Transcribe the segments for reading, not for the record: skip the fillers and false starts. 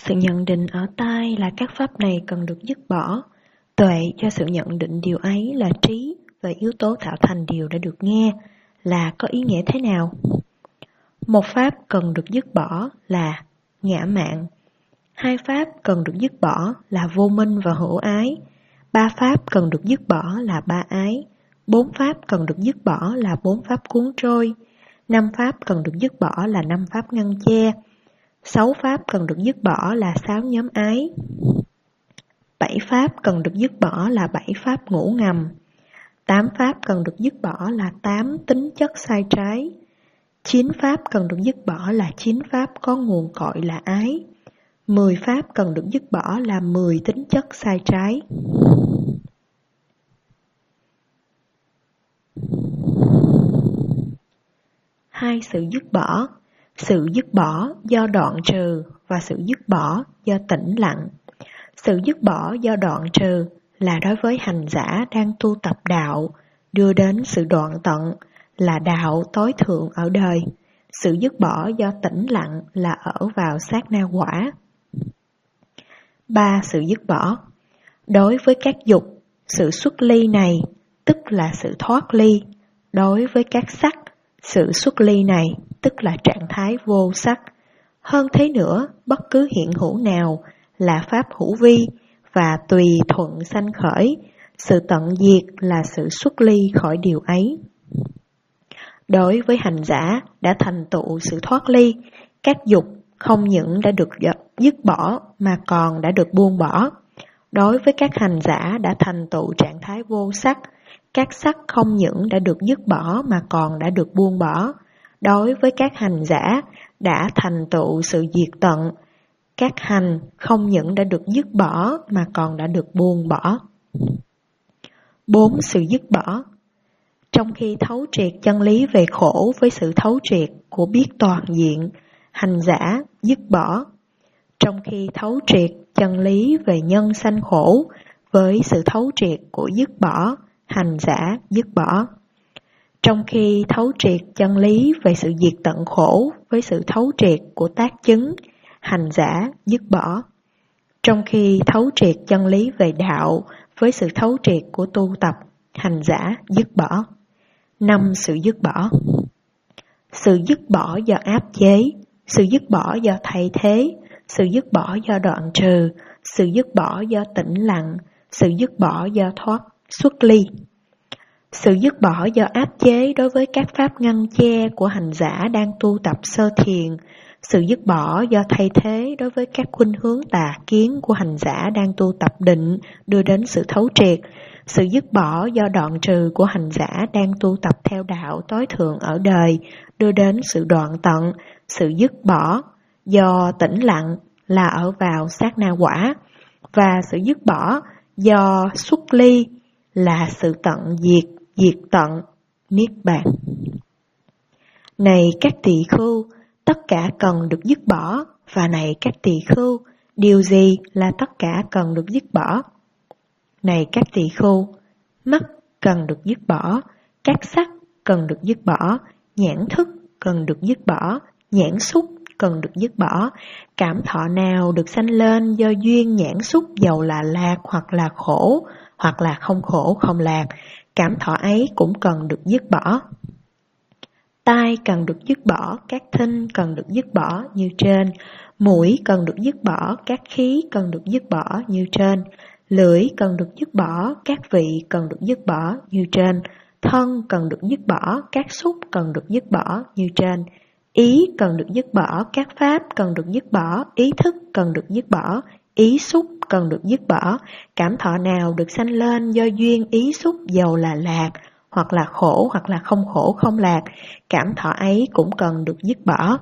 Sự nhận định ở tai là các pháp này cần được dứt bỏ. Tuệ cho sự nhận định điều ấy là trí và yếu tố tạo thành điều đã được nghe là có ý nghĩa thế nào. Một pháp cần được dứt bỏ là ngã mạn. Hai pháp cần được dứt bỏ là vô minh và hữu ái. Ba pháp cần được dứt bỏ là ba ái. Bốn pháp cần được dứt bỏ là bốn pháp cuốn trôi. Năm pháp cần được dứt bỏ là năm pháp ngăn che. Sáu pháp cần được dứt bỏ là sáu nhóm ái. Bảy pháp cần được dứt bỏ là bảy pháp ngủ ngầm. Tám pháp cần được dứt bỏ là tám tính chất sai trái. Chín pháp cần được dứt bỏ là chín pháp có nguồn cội là ái. 10 pháp cần được dứt bỏ là 10 tính chất sai trái. Hai sự dứt bỏ. Sự dứt bỏ do đoạn trừ và sự dứt bỏ do tĩnh lặng. Sự dứt bỏ do đoạn trừ là đối với hành giả đang tu tập đạo, đưa đến sự đoạn tận là đạo tối thượng ở đời. Sự dứt bỏ do tĩnh lặng là ở vào sát na quả. Ba sự dứt bỏ. Đối với các dục, sự xuất ly này tức là sự thoát ly. Đối với các sắc, sự xuất ly này tức là trạng thái vô sắc. Hơn thế nữa, bất cứ hiện hữu nào là pháp hữu vi và tùy thuận sanh khởi. Sự tận diệt là sự xuất ly khỏi điều ấy. Đối với hành giả đã thành tựu sự thoát ly, các dục không những đã được dứt bỏ mà còn đã được buông bỏ. Đối với các hành giả đã thành tựu trạng thái vô sắc, các sắc không những đã được dứt bỏ mà còn đã được buông bỏ. Đối với các hành giả đã thành tựu sự diệt tận, các hành không những đã được dứt bỏ mà còn đã được buông bỏ. 4. Sự dứt bỏ. Trong khi thấu triệt chân lý về khổ với sự thấu triệt của biết toàn diện, hành giả dứt bỏ. Trong khi thấu triệt chân lý về nhân sanh khổ với sự thấu triệt của dứt bỏ, hành giả dứt bỏ. Trong khi thấu triệt chân lý về sự diệt tận khổ với sự thấu triệt của tác chứng, hành giả dứt bỏ. Trong khi thấu triệt chân lý về đạo với sự thấu triệt của tu tập, hành giả dứt bỏ. 5. Sự dứt bỏ. Sự dứt bỏ do áp chế, sự dứt bỏ do thay thế, sự dứt bỏ do đoạn trừ, sự dứt bỏ do tĩnh lặng, sự dứt bỏ do xuất ly. Sự dứt bỏ do áp chế đối với các pháp ngăn che của hành giả đang tu tập sơ thiền, sự dứt bỏ do thay thế đối với các khuynh hướng tà kiến của hành giả đang tu tập định đưa đến sự thấu triệt, sự dứt bỏ do đoạn trừ của hành giả đang tu tập theo đạo tối thượng ở đời đưa đến sự đoạn tận, sự dứt bỏ do tĩnh lặng là ở vào sát na quả, và sự dứt bỏ do xuất ly là sự tận diệt, diệt tận, niết bàn. Này các tỳ khưu, tất cả cần được dứt bỏ, và này các tỳ khưu, điều gì là tất cả cần được dứt bỏ? Này các tỳ khưu, mắt cần được dứt bỏ, các sắc cần được dứt bỏ, nhãn thức cần được dứt bỏ, nhãn xúc cần được dứt bỏ. Cảm thọ nào được sanh lên do duyên nhãn xúc dầu là lạc hoặc là khổ, hoặc là không khổ không lạc, cảm thọ ấy cũng cần được dứt bỏ. Tai cần được dứt bỏ, các thinh cần được dứt bỏ như trên. Mũi cần được dứt bỏ, các khí cần được dứt bỏ như trên. Lưỡi cần được dứt bỏ, các vị cần được dứt bỏ như trên. Thân cần được dứt bỏ, các xúc cần được dứt bỏ như trên. Ý cần được dứt bỏ, các pháp cần được dứt bỏ, ý thức cần được dứt bỏ, ý xúc cần được dứt bỏ. Cảm thọ nào được sanh lên do duyên ý xúc dầu là lạc, hoặc là khổ hoặc là không khổ không lạc, cảm thọ ấy cũng cần được dứt bỏ.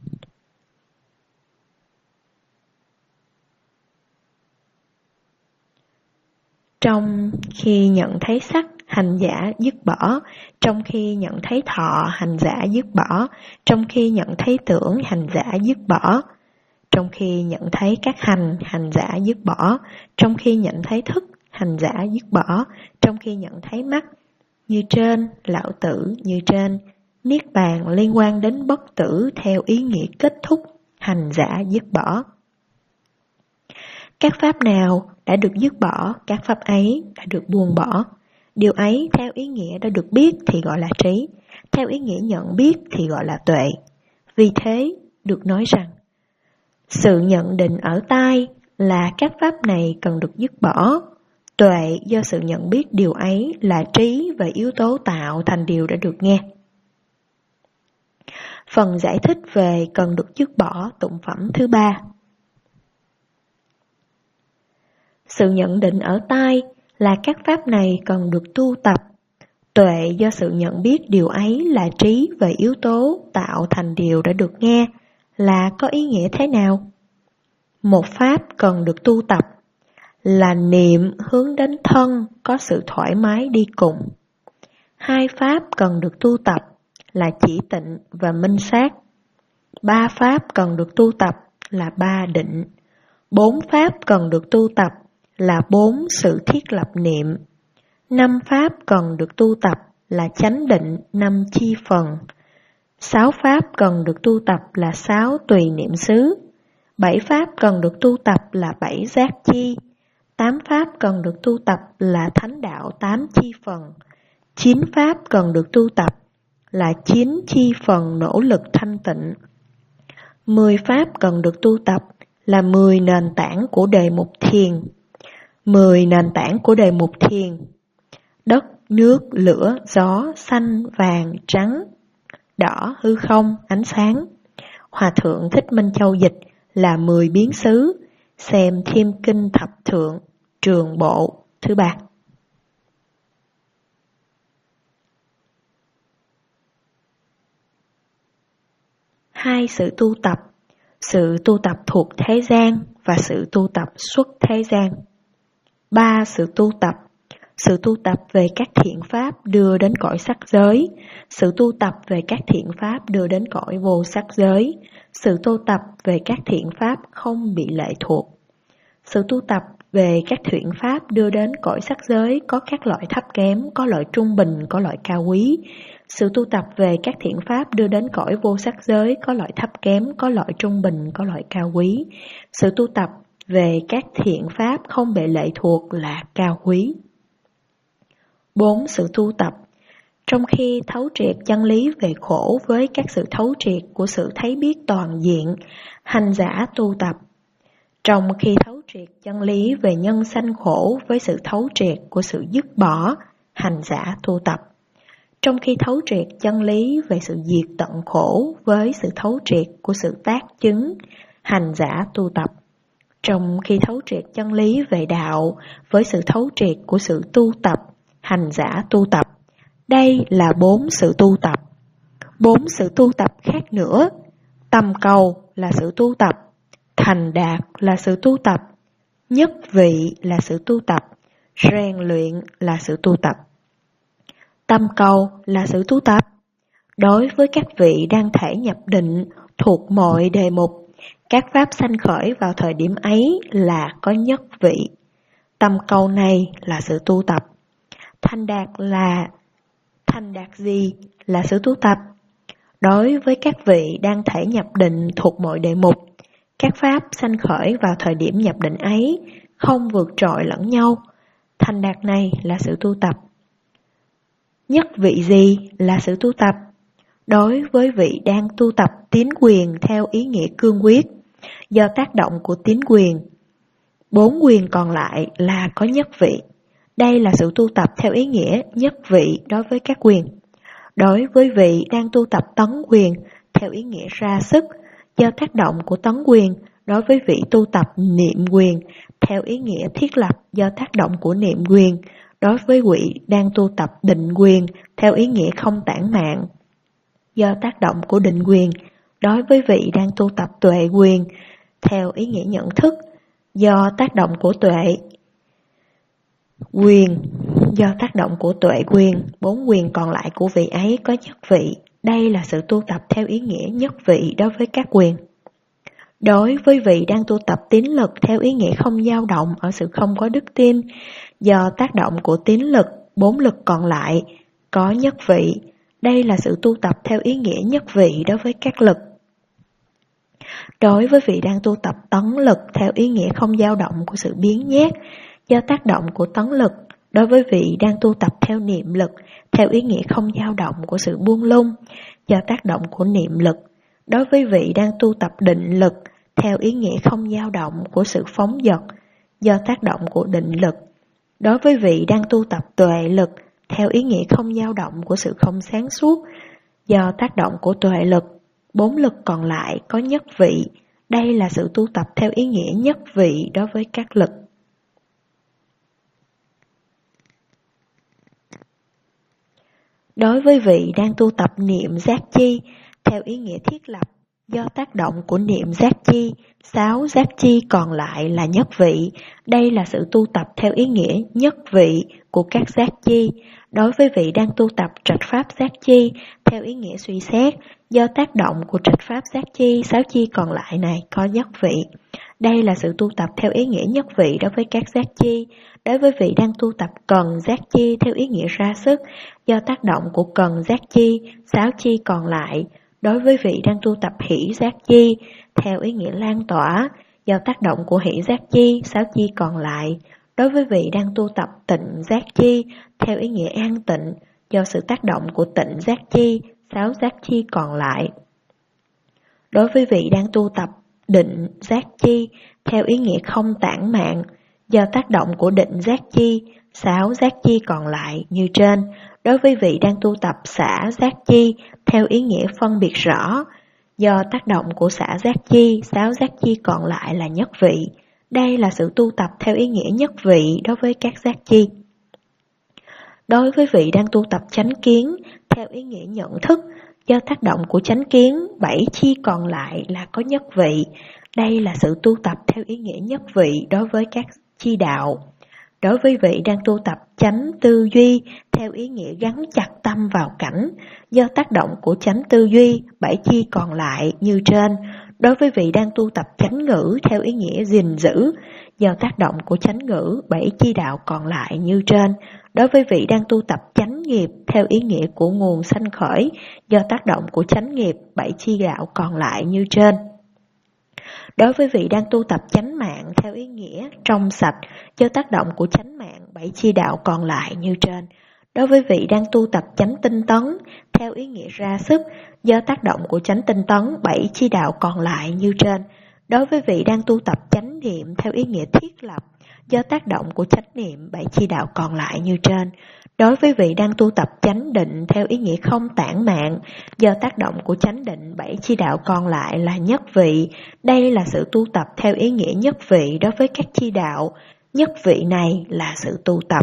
Trong khi nhận thấy sắc, hành giả dứt bỏ. Trong khi nhận thấy thọ, hành giả dứt bỏ. Trong khi nhận thấy tưởng, hành giả dứt bỏ. Trong khi nhận thấy các hành giả dứt bỏ. Trong khi nhận thấy thức, hành giả dứt bỏ. Trong khi nhận thấy mắt, như trên, lão tử như trên. Niết bàn liên quan đến bất tử theo ý nghĩa kết thúc, hành giả dứt bỏ. Các pháp nào đã được dứt bỏ, các pháp ấy đã được buông bỏ. Điều ấy theo ý nghĩa đã được biết thì gọi là trí, theo ý nghĩa nhận biết thì gọi là tuệ. Vì thế, được nói rằng, sự nhận định ở tai là các pháp này cần được dứt bỏ. Tuệ do sự nhận biết điều ấy là trí và yếu tố tạo thành điều đã được nghe. Phần giải thích về cần được dứt bỏ tụng phẩm thứ 3. Sự nhận định ở tai là các pháp này cần được tu tập. Tuệ do sự nhận biết điều ấy là trí và yếu tố tạo thành điều đã được nghe là có ý nghĩa thế nào? Một pháp cần được tu tập là niệm hướng đến thân có sự thoải mái đi cùng. Hai pháp cần được tu tập là chỉ tịnh và minh sát. Ba pháp cần được tu tập là ba định. Bốn pháp cần được tu tập là bốn sự thiết lập niệm. Năm pháp cần được tu tập là chánh định, năm chi phần. Sáu pháp cần được tu tập là sáu tùy niệm xứ. Bảy pháp cần được tu tập là bảy giác chi. 8 pháp cần được tu tập là thánh đạo 8 chi phần. 9 pháp cần được tu tập là 9 chi phần nỗ lực thanh tịnh. 10 pháp cần được tu tập là 10 nền tảng của đề mục thiền. 10 nền tảng của đề mục thiền: đất, nước, lửa, gió, xanh, vàng, trắng, đỏ, hư không, ánh sáng. Hòa thượng Thích Minh Châu dịch là 10 biến xứ, xem Thêm Kinh Thập Thượng, Trường Bộ thứ 3. Hai sự tu tập thuộc thế gian và sự tu tập xuất thế gian. 3 sự tu tập về các thiện pháp đưa đến cõi sắc giới, sự tu tập về các thiện pháp đưa đến cõi vô sắc giới, sự tu tập về các thiện pháp không bị lệ thuộc. Sự tu tập về các thiện pháp đưa đến cõi sắc giới có các loại thấp kém, có loại trung bình, có loại cao quý. Sự tu tập về các thiện pháp đưa đến cõi vô sắc giới có loại thấp kém, có loại trung bình, có loại cao quý. Sự tu tập về các thiện pháp không bị lệ thuộc là cao quý. 4. Sự tu tập. Trong khi thấu triệt chân lý về khổ với các sự thấu triệt của sự thấy biết toàn diện, hành giả tu tập. Trong khi thấu triệt chân lý về nhân sanh khổ với sự thấu triệt của sự dứt bỏ, hành giả tu tập. Trong khi thấu triệt chân lý về sự diệt tận khổ với sự thấu triệt của sự tác chứng, hành giả tu tập. Trong khi thấu triệt chân lý về đạo với sự thấu triệt của sự tu tập, hành giả tu tập. Đây là 4 sự tu tập. 4 sự tu tập khác nữa. Tầm cầu là sự tu tập, thành đạt là sự tu tập, nhất vị là sự tu tập, rèn luyện là sự tu tập. Tầm cầu là sự tu tập. Đối với các vị đang thể nhập định thuộc mọi đề mục, các pháp sanh khởi vào thời điểm ấy là có nhất vị. Tầm cầu này là sự tu tập. Thành đạt gì là sự tu tập? Đối với các vị đang thể nhập định thuộc mọi đề mục, các pháp sanh khởi vào thời điểm nhập định ấy không vượt trội lẫn nhau. Thành đạt này là sự tu tập. Nhất vị gì là sự tu tập? Đối với vị đang tu tập tín quyền theo ý nghĩa cương quyết, do tác động của tín quyền, 4 quyền còn lại là có nhất vị. Đây là sự tu tập theo ý nghĩa nhất vị đối với các quyền. Đối với vị đang tu tập tấn quyền theo ý nghĩa ra sức, do tác động của tấn quyền, đối với vị tu tập niệm quyền theo ý nghĩa thiết lập do tác động của niệm quyền, đối với vị đang tu tập định quyền theo ý nghĩa không tản mạn do tác động của định quyền, đối với vị đang tu tập tuệ quyền theo ý nghĩa nhận thức do tác động của tuệ quyền, do tác động của tuệ quyền, 4 quyền còn lại của vị ấy có nhất vị. Đây là sự tu tập theo ý nghĩa nhất vị đối với các quyền. Đối với vị đang tu tập tín lực theo ý nghĩa không dao động ở sự không có đức tin, do tác động của tín lực, 4 lực còn lại có nhất vị. Đây là sự tu tập theo ý nghĩa nhất vị đối với các lực. Đối với vị đang tu tập tấn lực theo ý nghĩa không dao động của sự biến nhát, do tác động của tấn lực. Đối với vị đang tu tập theo niệm lực theo ý nghĩa không dao động của sự buông lung, do tác động của niệm lực. Đối với vị đang tu tập định lực theo ý nghĩa không dao động của sự phóng dật, do tác động của định lực. Đối với vị đang tu tập tuệ lực theo ý nghĩa không dao động của sự không sáng suốt, do tác động của tuệ lực. 4 lực còn lại có nhất vị. Đây là sự tu tập theo ý nghĩa nhất vị đối với các lực. Đối với vị đang tu tập niệm giác chi theo ý nghĩa thiết lập, do tác động của niệm giác chi, 6 giác chi còn lại là nhất vị. Đây là sự tu tập theo ý nghĩa nhất vị của các giác chi. Đối với vị đang tu tập trạch pháp giác chi theo ý nghĩa suy xét, do tác động của trạch pháp giác chi, 6 chi còn lại này có nhất vị. Đây là sự tu tập theo ý nghĩa nhất vị đối với các giác chi. Đối với vị đang tu tập cần giác chi theo ý nghĩa ra sức, do tác động của cần giác chi, 6 chi còn lại. Đối với vị đang tu tập hỷ giác chi theo ý nghĩa lan tỏa, do tác động của hỷ giác chi, 6 chi còn lại. Đối với vị đang tu tập tịnh giác chi theo ý nghĩa an tịnh, do sự tác động của tịnh giác chi, 6 giác chi còn lại. Đối với vị đang tu tập định giác chi theo ý nghĩa không tản mạn, do tác động của định giác chi, 6 giác chi còn lại như trên. Đối với vị đang tu tập xả giác chi theo ý nghĩa phân biệt rõ, do tác động của xả giác chi, 6 giác chi còn lại là nhất vị. Đây là sự tu tập theo ý nghĩa nhất vị đối với các giác chi. Đối với vị đang tu tập chánh kiến theo ý nghĩa nhận thức, do tác động của chánh kiến, 7 chi còn lại là có nhất vị. Đây là sự tu tập theo ý nghĩa nhất vị đối với các chi đạo. Đối với vị đang tu tập chánh tư duy theo ý nghĩa gắn chặt tâm vào cảnh, do tác động của chánh tư duy, 7 chi còn lại như trên. Đối với vị đang tu tập chánh ngữ theo ý nghĩa gìn giữ, do tác động của chánh ngữ, 7 chi đạo còn lại như trên. Đối với vị đang tu tập chánh nghiệp theo ý nghĩa của nguồn sanh khởi, do tác động của chánh nghiệp, 7 chi đạo còn lại như trên. Đối với vị đang tu tập chánh mạng theo ý nghĩa trong sạch, do tác động của chánh mạng, 7 chi đạo còn lại như trên. Đối với vị đang tu tập chánh tinh tấn theo ý nghĩa ra sức, do tác động của chánh tinh tấn, 7 chi đạo còn lại như trên. Đối với vị đang tu tập chánh niệm theo ý nghĩa thiết lập, do tác động của chánh niệm, 7 chi đạo còn lại như trên. Đối với vị đang tu tập chánh định theo ý nghĩa không tản mạn, do tác động của chánh định, 7 chi đạo còn lại là nhất vị. Đây là sự tu tập theo ý nghĩa nhất vị đối với các chi đạo. Nhất vị này là sự tu tập.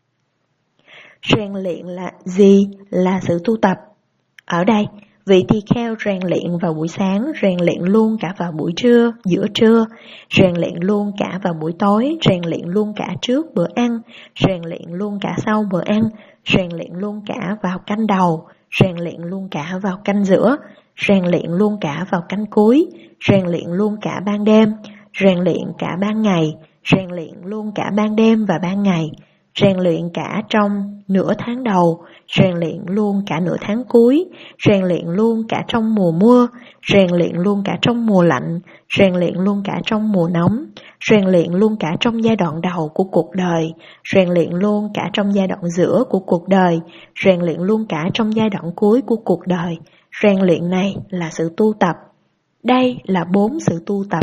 Rèn luyện là gì? Là sự tu tập. Ở đây, vị tỳ kheo rèn luyện vào buổi sáng, rèn luyện luôn cả vào buổi trưa, giữa trưa, rèn luyện luôn cả vào buổi tối, rèn luyện luôn cả trước bữa ăn, rèn luyện luôn cả sau bữa ăn, rèn luyện luôn cả vào canh đầu, rèn luyện luôn cả vào canh giữa, rèn luyện luôn cả vào canh cuối, rèn luyện luôn cả ban đêm, rèn luyện cả ban ngày, rèn luyện luôn cả ban đêm và ban ngày, rèn luyện cả trong nửa tháng đầu, rèn luyện luôn cả nửa tháng cuối, rèn luyện luôn cả trong mùa mưa, rèn luyện luôn cả trong mùa lạnh, rèn luyện luôn cả trong mùa nóng, rèn luyện luôn cả trong giai đoạn đầu của cuộc đời, rèn luyện luôn cả trong giai đoạn giữa của cuộc đời, rèn luyện luôn cả trong giai đoạn cuối của cuộc đời. Rèn luyện này là sự tu tập. Đây là 4 sự tu tập.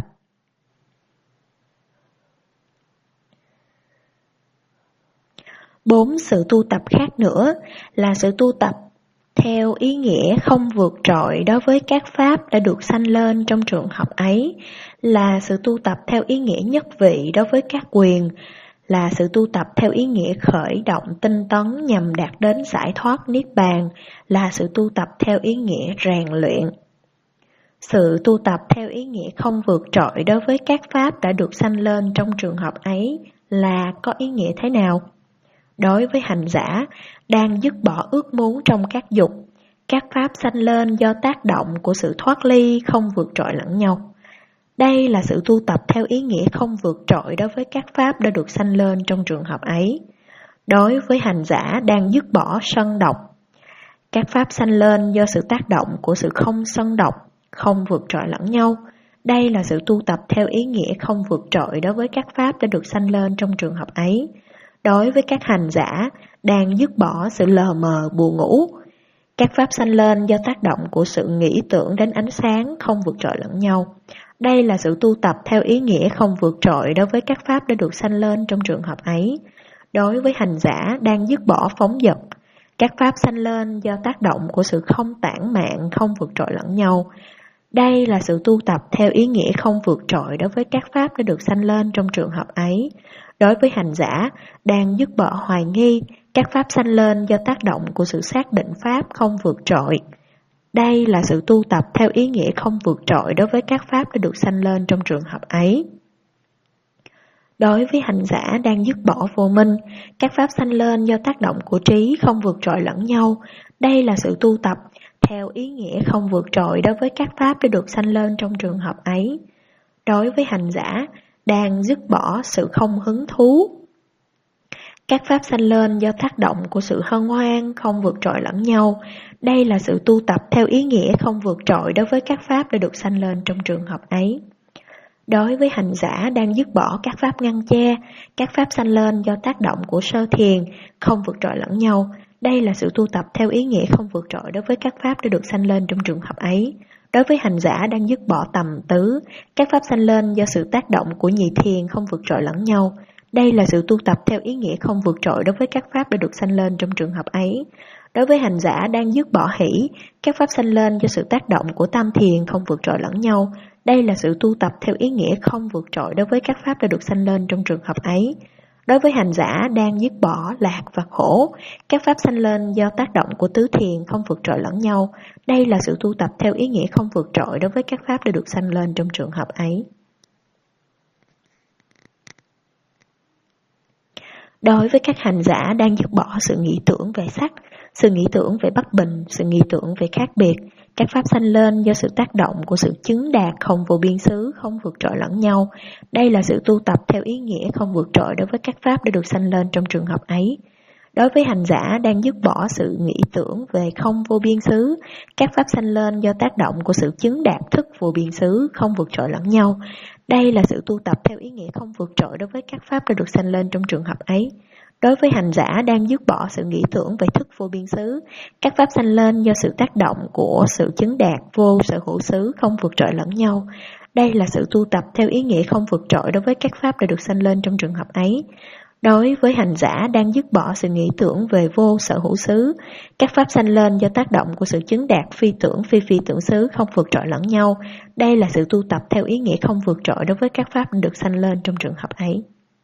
4 sự tu tập khác nữa là sự tu tập theo ý nghĩa không vượt trội đối với các pháp đã được sanh lên trong trường học ấy, là sự tu tập theo ý nghĩa nhất vị đối với các quyền, là sự tu tập theo ý nghĩa khởi động tinh tấn nhằm đạt đến giải thoát niết bàn, là sự tu tập theo ý nghĩa rèn luyện. Sự tu tập theo ý nghĩa không vượt trội đối với các pháp đã được sanh lên trong trường hợp ấy là có ý nghĩa thế nào? Đối với hành giả đang dứt bỏ ước muốn trong các dục, các pháp sanh lên do tác động của sự thoát ly không vượt trội lẫn nhau. Đây là sự tu tập theo ý nghĩa không vượt trội đối với các pháp đã được sanh lên trong trường hợp ấy. Đối với hành giả đang dứt bỏ sân độc, các pháp sanh lên do sự tác động của sự không sân độc, không vượt trội lẫn nhau. Đây là sự tu tập theo ý nghĩa không vượt trội đối với các pháp đã được sanh lên trong trường hợp ấy. Đối với các hành giả đang dứt bỏ sự lờ mờ buồn ngủ, các pháp sanh lên do tác động của sự nghĩ tưởng đến ánh sáng không vượt trội lẫn nhau. Đây là sự tu tập theo ý nghĩa không vượt trội đối với các pháp đã được sanh lên trong trường hợp ấy. Đối với hành giả đang dứt bỏ phóng dật, các pháp sanh lên do tác động của sự không tản mạn không vượt trội lẫn nhau. Đây là sự tu tập theo ý nghĩa không vượt trội đối với các pháp đã được sanh lên trong trường hợp ấy. Đối với hành giả đang dứt bỏ hoài nghi, các pháp sanh lên do tác động của sự xác định pháp không vượt trội. Đây là sự tu tập theo ý nghĩa không vượt trội đối với các pháp đã được sanh lên trong trường hợp ấy. Đối với hành giả đang dứt bỏ vô minh, các pháp sanh lên do tác động của trí không vượt trội lẫn nhau. Đây là sự tu tập theo ý nghĩa không vượt trội đối với các pháp đã được sanh lên trong trường hợp ấy. Đối với hành giả đang dứt bỏ sự không hứng thú, các pháp sanh lên do tác động của sự hân hoan không vượt trội lẫn nhau. Đây là sự tu tập theo ý nghĩa không vượt trội đối với các pháp đã được sanh lên trong trường hợp ấy. Đối với hành giả đang dứt bỏ các pháp ngăn che, các pháp sanh lên do tác động của sơ thiền không vượt trội lẫn nhau. Đây là sự tu tập theo ý nghĩa không vượt trội đối với các pháp đã được sanh lên trong trường hợp ấy. Đối với hành giả đang dứt bỏ tầm tứ, các pháp sanh lên do sự tác động của nhị thiền không vượt trội lẫn nhau. Đây là sự tu tập theo ý nghĩa không vượt trội đối với các pháp đã được sanh lên trong trường hợp ấy. Đối với hành giả đang dứt bỏ hỷ, các pháp sanh lên do sự tác động của tam thiền không vượt trội lẫn nhau. Đây là sự tu tập theo ý nghĩa không vượt trội đối với các pháp đã được sanh lên trong trường hợp ấy. Đối với hành giả đang dứt bỏ lạc và khổ, các pháp sanh lên do tác động của tứ thiền không vượt trội lẫn nhau. Đây là sự tu tập theo ý nghĩa không vượt trội đối với các pháp đã được sanh lên trong trường hợp ấy. Đối với các hành giả đang dứt bỏ sự nghĩ tưởng về sắc, sự nghĩ tưởng về bất bình, sự nghĩ tưởng về khác biệt, các pháp sanh lên do sự tác động của sự chứng đạt không vô biên xứ, không vượt trội lẫn nhau. Đây là sự tu tập theo ý nghĩa không vượt trội đối với các pháp đã được sanh lên trong trường hợp ấy. Đối với hành giả đang dứt bỏ sự nghĩ tưởng về không vô biên xứ, các pháp sanh lên do tác động của sự chứng đạt thức vô biên xứ, không vượt trội lẫn nhau. Đây là sự tu tập theo ý nghĩa không vượt trội đối với các pháp đã được sanh lên trong trường hợp ấy. Đối với hành giả đang dứt bỏ sự nghĩ tưởng về thức vô biên xứ, các pháp sanh lên do sự tác động của sự chứng đạt vô sở hữu xứ, không vượt trội lẫn nhau. Đây là sự tu tập theo ý nghĩa không vượt trội đối với các pháp đã được sanh lên trong trường hợp ấy. Đối với hành giả đang dứt bỏ sự nghĩ tưởng về vô sở hữu xứ, các pháp sanh lên do tác động của sự chứng đạt phi tưởng phi tưởng xứ, không vượt trội lẫn nhau. Đây là sự tu tập theo ý nghĩa không vượt trội đối với các pháp được sanh lên trong trường hợp ấy.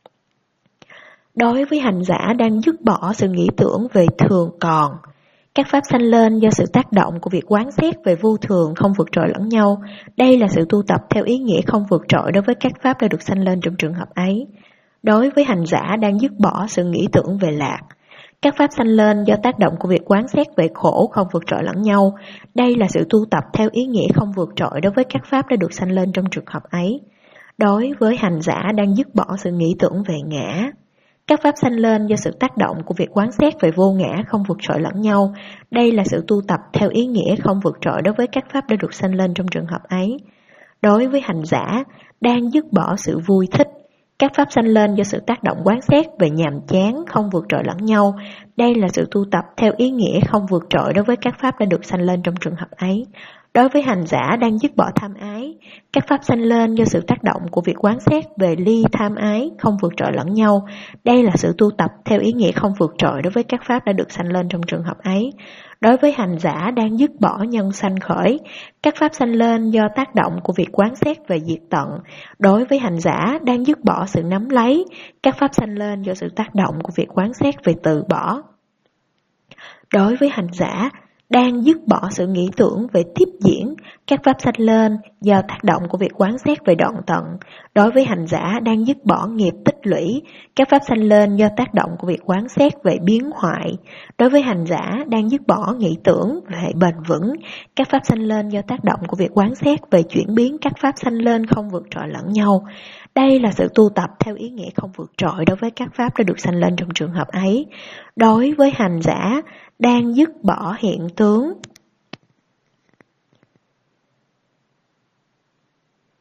Đối với hành giả đang dứt bỏ sự nghĩ tưởng về thường còn, các pháp sanh lên do sự tác động của việc quán xét về vô thường không vượt trội lẫn nhau. Đây là sự tu tập theo ý nghĩa không vượt trội đối với các pháp đã được sanh lên trong trường hợp ấy. Đối với hành giả đang dứt bỏ sự nghĩ tưởng về lạc, các pháp sanh lên do tác động của việc quán xét về khổ không vượt trội lẫn nhau. Đây là sự tu tập theo ý nghĩa không vượt trội đối với các pháp đã được sanh lên trong trường hợp ấy. Đối với hành giả đang dứt bỏ sự nghĩ tưởng về ngã, các pháp sanh lên do sự tác động của việc quán xét về vô ngã không vượt trội lẫn nhau. Đây là sự tu tập theo ý nghĩa không vượt trội đối với các pháp đã được sanh lên trong trường hợp ấy. Đối với hành giả đang dứt bỏ sự vui thích, các pháp sanh lên do sự tác động quán xét về nhàm chán không vượt trội lẫn nhau. Đây là sự tu tập theo ý nghĩa không vượt trội đối với các pháp đã được sanh lên trong trường hợp ấy. Đối với hành giả đang dứt bỏ tham ái, các pháp sanh lên do sự tác động của việc quán xét về ly tham ái không vượt trội lẫn nhau. Đây là sự tu tập theo ý nghĩa không vượt trội đối với các pháp đã được sanh lên trong trường hợp ấy. Đối với hành giả đang dứt bỏ nhân sanh khởi, các pháp sanh lên do tác động của việc quán xét về diệt tận. Đối với hành giả đang dứt bỏ sự nắm lấy, các pháp sanh lên do sự tác động của việc quán xét về từ bỏ. Đối với hành giả đang dứt bỏ sự nghĩ tưởng về tiếp diễn, các pháp sanh lên do tác động của việc quán xét về đoạn tận. Đối với hành giả đang dứt bỏ nghiệp tích lũy, các pháp sanh lên do tác động của việc quán xét về biến hoại. Đối với hành giả đang dứt bỏ nghĩ tưởng về bền vững, các pháp sanh lên do tác động của việc quán xét về chuyển biến các pháp sanh lên không vượt trội lẫn nhau. Đây là sự tu tập theo ý nghĩa không vượt trội đối với các pháp đã được sanh lên trong trường hợp ấy. Đối với hành giả đang dứt bỏ hiện tướng,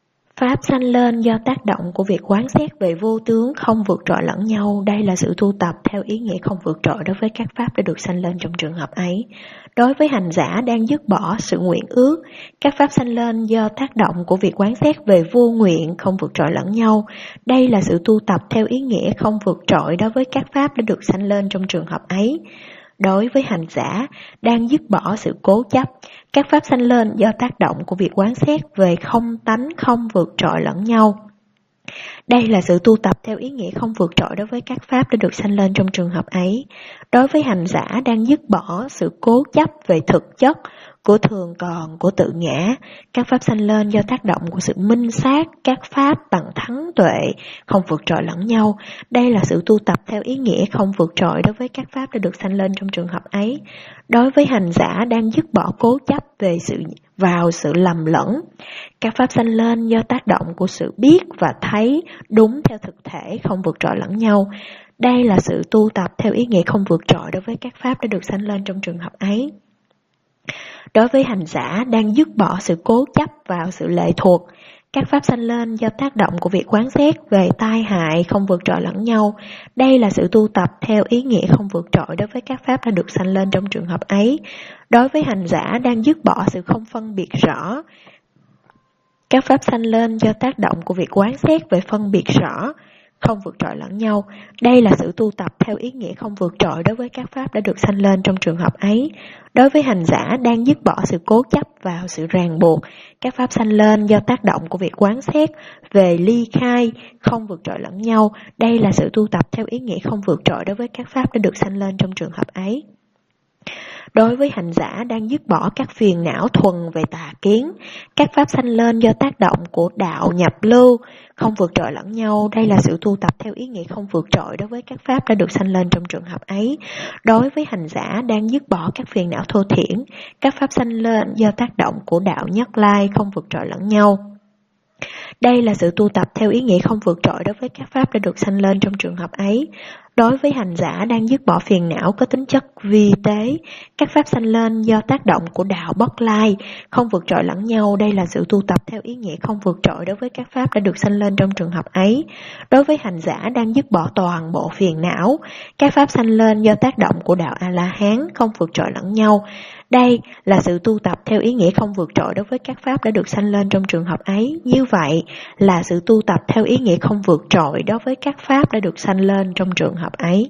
pháp sanh lên do tác động của việc quán xét về vô tướng không vượt trội lẫn nhau. Đây là sự tu tập theo ý nghĩa không vượt trội đối với các pháp đã được sanh lên trong trường hợp ấy. Đối với hành giả đang dứt bỏ sự nguyện ước, các pháp sanh lên do tác động của việc quán xét về vô nguyện không vượt trội lẫn nhau. Đây là sự tu tập theo ý nghĩa không vượt trội đối với các pháp đã được sanh lên trong trường hợp ấy. Đối với hành giả đang dứt bỏ sự cố chấp, các pháp sanh lên do tác động của việc quán xét về không tánh không vượt trội lẫn nhau. Đây là sự tu tập theo ý nghĩa không vượt trội đối với các pháp đã được sanh lên trong trường hợp ấy. Đối với hành giả đang dứt bỏ sự cố chấp về thực chất, của thường còn, của tự ngã, các pháp sanh lên do tác động của sự minh sát, các pháp bằng thắng tuệ, không vượt trội lẫn nhau. Đây là sự tu tập theo ý nghĩa không vượt trội đối với các pháp đã được sanh lên trong trường hợp ấy. Đối với hành giả đang dứt bỏ cố chấp về sự lầm lẫn, các pháp sanh lên do tác động của sự biết và thấy đúng theo thực thể không vượt trội lẫn nhau. Đây là sự tu tập theo ý nghĩa không vượt trội đối với các pháp đã được sanh lên trong trường hợp ấy. Đối với hành giả đang dứt bỏ sự cố chấp vào sự lệ thuộc, các pháp sanh lên do tác động của việc quán xét về tai hại không vượt trội lẫn nhau. Đây là sự tu tập theo ý nghĩa không vượt trội đối với các pháp đã được sanh lên trong trường hợp ấy. Đối với hành giả đang dứt bỏ sự không phân biệt rõ, các pháp sanh lên do tác động của việc quán xét về phân biệt rõ, không vượt trội lẫn nhau. Đây là sự tu tập theo ý nghĩa không vượt trội đối với các pháp đã được sanh lên trong trường hợp ấy. Đối với hành giả đang dứt bỏ sự cố chấp vào sự ràng buộc, các pháp sanh lên do tác động của việc quán xét về ly khai, không vượt trội lẫn nhau. Đây là sự tu tập theo ý nghĩa không vượt trội đối với các pháp đã được sanh lên trong trường hợp ấy. Đối với hành giả đang dứt bỏ các phiền não thuần về tà kiến, các pháp sanh lên do tác động của đạo nhập lưu, không vượt trội lẫn nhau. Đây là sự tu tập theo ý nghĩa không vượt trội đối với các pháp đã được sanh lên trong trường hợp ấy. Đối với hành giả đang dứt bỏ các phiền não thô thiển, các pháp sanh lên do tác động của đạo nhất lai, không vượt trội lẫn nhau. Đây là sự tu tập theo ý nghĩa không vượt trội đối với các pháp đã được sanh lên trong trường hợp ấy. Đối với hành giả đang dứt bỏ phiền não có tính chất vi tế, các pháp sanh lên do tác động của đạo bất lai, không vượt trội lẫn nhau. Đây là sự tu tập theo ý nghĩa không vượt trội đối với các pháp đã được sanh lên trong trường hợp ấy. Đối với hành giả đang dứt bỏ toàn bộ phiền não, các pháp sanh lên do tác động của đạo A-la-hán, không vượt trội lẫn nhau. Đây là sự tu tập theo ý nghĩa không vượt trội đối với các pháp đã được sanh lên trong trường hợp ấy. Như vậy là sự tu tập theo ý nghĩa không vượt trội đối với các pháp đã được sanh lên trong trường hợp ấy.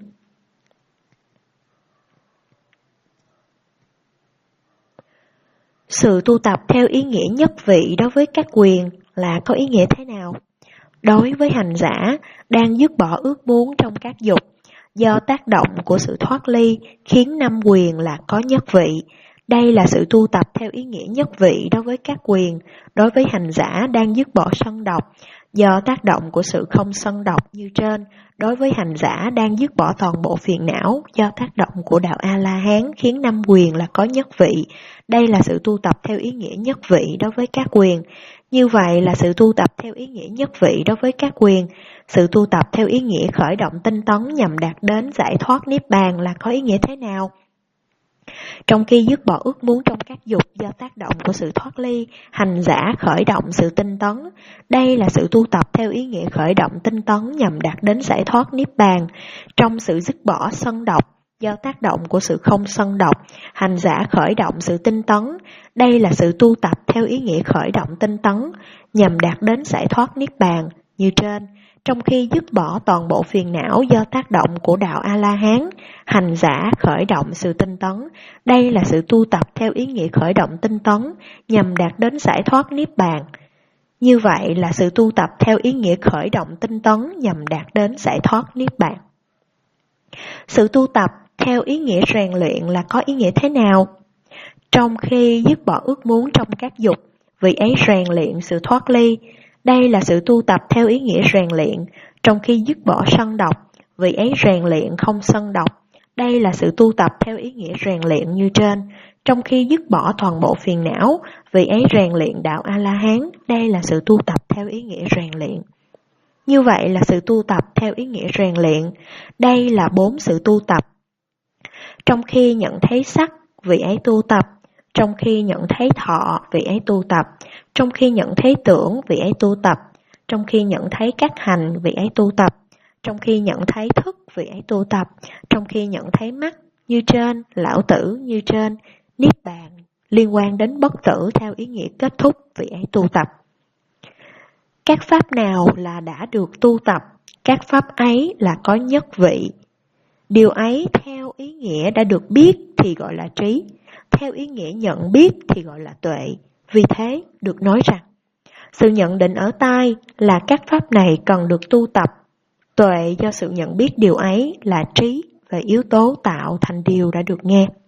Sự tu tập theo ý nghĩa nhất vị đối với các quyền là có ý nghĩa thế nào? Đối với hành giả đang dứt bỏ ước muốn trong các dục, do tác động của sự thoát ly khiến năm quyền là có nhất vị. Đây là sự tu tập theo ý nghĩa nhất vị đối với các quyền. Đối với hành giả đang dứt bỏ sân độc, do tác động của sự không sân độc như trên. Đối với hành giả đang dứt bỏ toàn bộ phiền não, do tác động của đạo A-la-hán khiến năm quyền là có nhất vị. Đây là sự tu tập theo ý nghĩa nhất vị đối với các quyền. Như vậy là sự tu tập theo ý nghĩa nhất vị đối với các quyền. Sự tu tập theo ý nghĩa khởi động tinh tấn nhằm đạt đến giải thoát niết bàn là có ý nghĩa thế nào? Trong khi dứt bỏ ước muốn trong các dục do tác động của sự thoát ly, hành giả khởi động sự tinh tấn. Đây là sự tu tập theo ý nghĩa khởi động tinh tấn nhằm đạt đến giải thoát niết bàn. Trong sự dứt bỏ sân độc do tác động của sự không sân độc, hành giả khởi động sự tinh tấn. Đây là sự tu tập theo ý nghĩa khởi động tinh tấn nhằm đạt đến giải thoát niết bàn như trên. Trong khi dứt bỏ toàn bộ phiền não do tác động của đạo A-la-hán, hành giả khởi động sự tinh tấn. Đây là sự tu tập theo ý nghĩa khởi động tinh tấn nhằm đạt đến giải thoát niết bàn. Như vậy là sự tu tập theo ý nghĩa khởi động tinh tấn nhằm đạt đến giải thoát niết bàn. Sự tu tập theo ý nghĩa rèn luyện là có ý nghĩa thế nào? Trong khi dứt bỏ ước muốn trong các dục, vì ấy rèn luyện sự thoát ly. Đây là sự tu tập theo ý nghĩa rèn luyện. Trong khi dứt bỏ sân độc, vì ấy rèn luyện không sân độc. Đây là sự tu tập theo ý nghĩa rèn luyện như trên. Trong khi dứt bỏ toàn bộ phiền não, vì ấy rèn luyện đạo A-la-hán. Đây là sự tu tập theo ý nghĩa rèn luyện. Như vậy là sự tu tập theo ý nghĩa rèn luyện. Đây là 4 sự tu tập. Trong khi nhận thấy sắc, vì ấy tu tập. Trong khi nhận thấy thọ, vị ấy tu tập. Trong khi nhận thấy tưởng, vị ấy tu tập. Trong khi nhận thấy các hành, vị ấy tu tập. Trong khi nhận thấy thức, vị ấy tu tập. Trong khi nhận thấy mắt như trên, lão tử như trên, niết bàn liên quan đến bất tử theo ý nghĩa kết thúc, vị ấy tu tập. Các pháp nào là đã được tu tập, các pháp ấy là có nhất vị. Điều ấy theo ý nghĩa đã được biết thì gọi là trí, theo ý nghĩa nhận biết thì gọi là tuệ. Vì thế được nói rằng, sự nhận định ở tai là các pháp này cần được tu tập. Tuệ do sự nhận biết điều ấy là trí và yếu tố tạo thành điều đã được nghe.